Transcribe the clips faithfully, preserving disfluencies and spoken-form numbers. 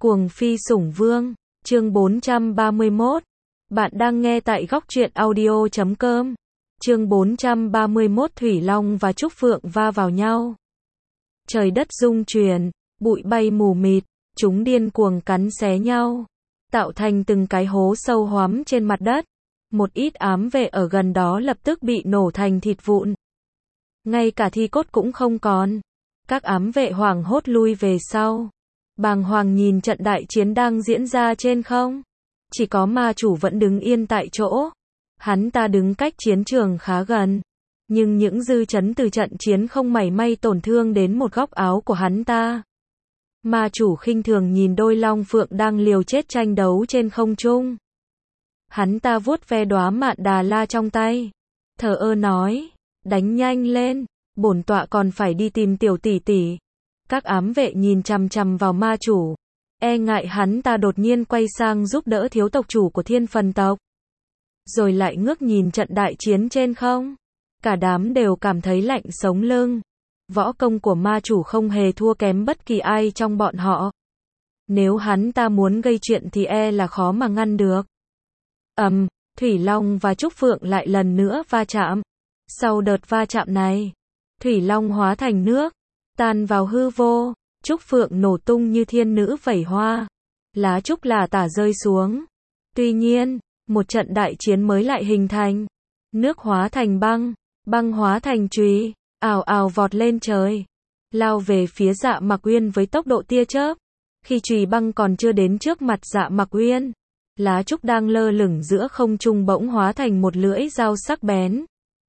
Cuồng phi sủng vương, chương bốn trăm ba mươi mốt. Bạn đang nghe tại góc truyện audio chấm com. Chương bốn trăm ba mươi mốt. Thủy Long và Trúc Phượng va vào nhau. Trời đất rung chuyển, bụi bay mù mịt, chúng điên cuồng cắn xé nhau, tạo thành từng cái hố sâu hoắm trên mặt đất. Một ít ám vệ ở gần đó lập tức bị nổ thành thịt vụn. Ngay cả thi cốt cũng không còn. Các ám vệ hoảng hốt lui về sau, bàng hoàng nhìn trận đại chiến đang diễn ra trên không. Chỉ có ma chủ vẫn đứng yên tại chỗ. Hắn ta đứng cách chiến trường khá gần, nhưng những dư chấn từ trận chiến không mảy may tổn thương đến một góc áo của hắn ta. Ma chủ khinh thường nhìn đôi long phượng đang liều chết tranh đấu trên không trung. Hắn ta vuốt ve đóa mạn đà la trong tay, thờ ơ nói, đánh nhanh lên, bổn tọa còn phải đi tìm tiểu tỷ tỷ. Các ám vệ nhìn chằm chằm vào ma chủ, e ngại hắn ta đột nhiên quay sang giúp đỡ thiếu tộc chủ của Thiên Phần tộc. Rồi lại ngước nhìn trận đại chiến trên không. Cả đám đều cảm thấy lạnh sống lưng. Võ công của ma chủ không hề thua kém bất kỳ ai trong bọn họ. Nếu hắn ta muốn gây chuyện thì e là khó mà ngăn được. Ầm, um, Thủy Long và Trúc Phượng lại lần nữa va chạm. Sau đợt va chạm này, Thủy Long hóa thành nước, tan vào hư vô. Trúc Phượng nổ tung như thiên nữ vẩy hoa, lá trúc lả tả rơi xuống. Tuy nhiên, một trận đại chiến mới lại hình thành. Nước hóa thành băng, băng hóa thành chùy, ào ào vọt lên trời, lao về phía Dạ Mặc Uyên với tốc độ tia chớp. Khi chùy băng còn chưa đến trước mặt Dạ Mặc Uyên, lá trúc đang lơ lửng giữa không trung bỗng hóa thành một lưỡi dao sắc bén,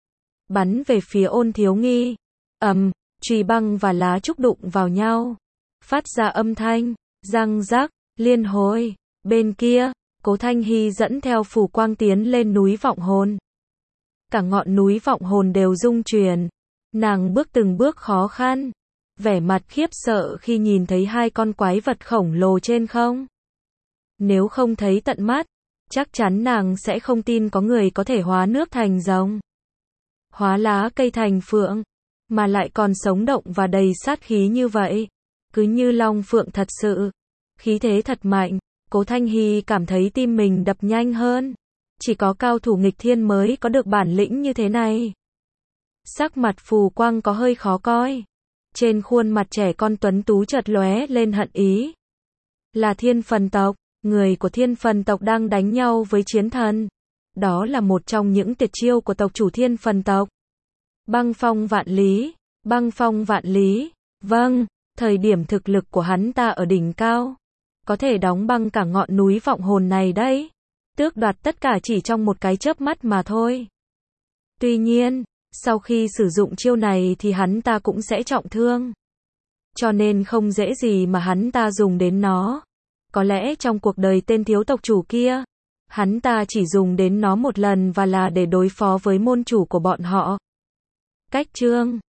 bắn về phía Ôn Thiếu Nghi. Ầm, um, chùy băng và lá trúc đụng vào nhau, phát ra âm thanh răng rắc liên hồi. Bên kia, Cố Thanh Hy dẫn theo phủ quang tiến lên núi Vọng Hồn. Cả ngọn núi Vọng Hồn đều rung chuyển. Nàng bước từng bước khó khăn, vẻ mặt khiếp sợ khi nhìn thấy hai con quái vật khổng lồ trên không. Nếu không thấy tận mắt, chắc chắn nàng sẽ không tin có người có thể hóa nước thành rồng, hóa lá cây thành phượng, mà lại còn sống động và đầy sát khí như vậy. Cứ như long phượng thật sự, khí thế thật mạnh. Cố Thanh Hy cảm thấy tim mình đập nhanh hơn. Chỉ có cao thủ nghịch thiên mới có được bản lĩnh như thế này. Sắc mặt Phù Quang có hơi khó coi. Trên khuôn mặt trẻ con tuấn tú chợt lóe lên hận ý. Là Thiên Phần tộc, người của Thiên Phần tộc đang đánh nhau với chiến thần. Đó là một trong những tuyệt chiêu của tộc chủ Thiên Phần tộc. Băng phong vạn lý, băng phong vạn lý. Vâng, thời điểm thực lực của hắn ta ở đỉnh cao, có thể đóng băng cả ngọn núi Vọng Hồn này đấy. Tước đoạt tất cả chỉ trong một cái chớp mắt mà thôi. Tuy nhiên, sau khi sử dụng chiêu này thì hắn ta cũng sẽ trọng thương. Cho nên không dễ gì mà hắn ta dùng đến nó. Có lẽ trong cuộc đời tên thiếu tộc chủ kia, hắn ta chỉ dùng đến nó một lần và là để đối phó với môn chủ của bọn họ. Cách chương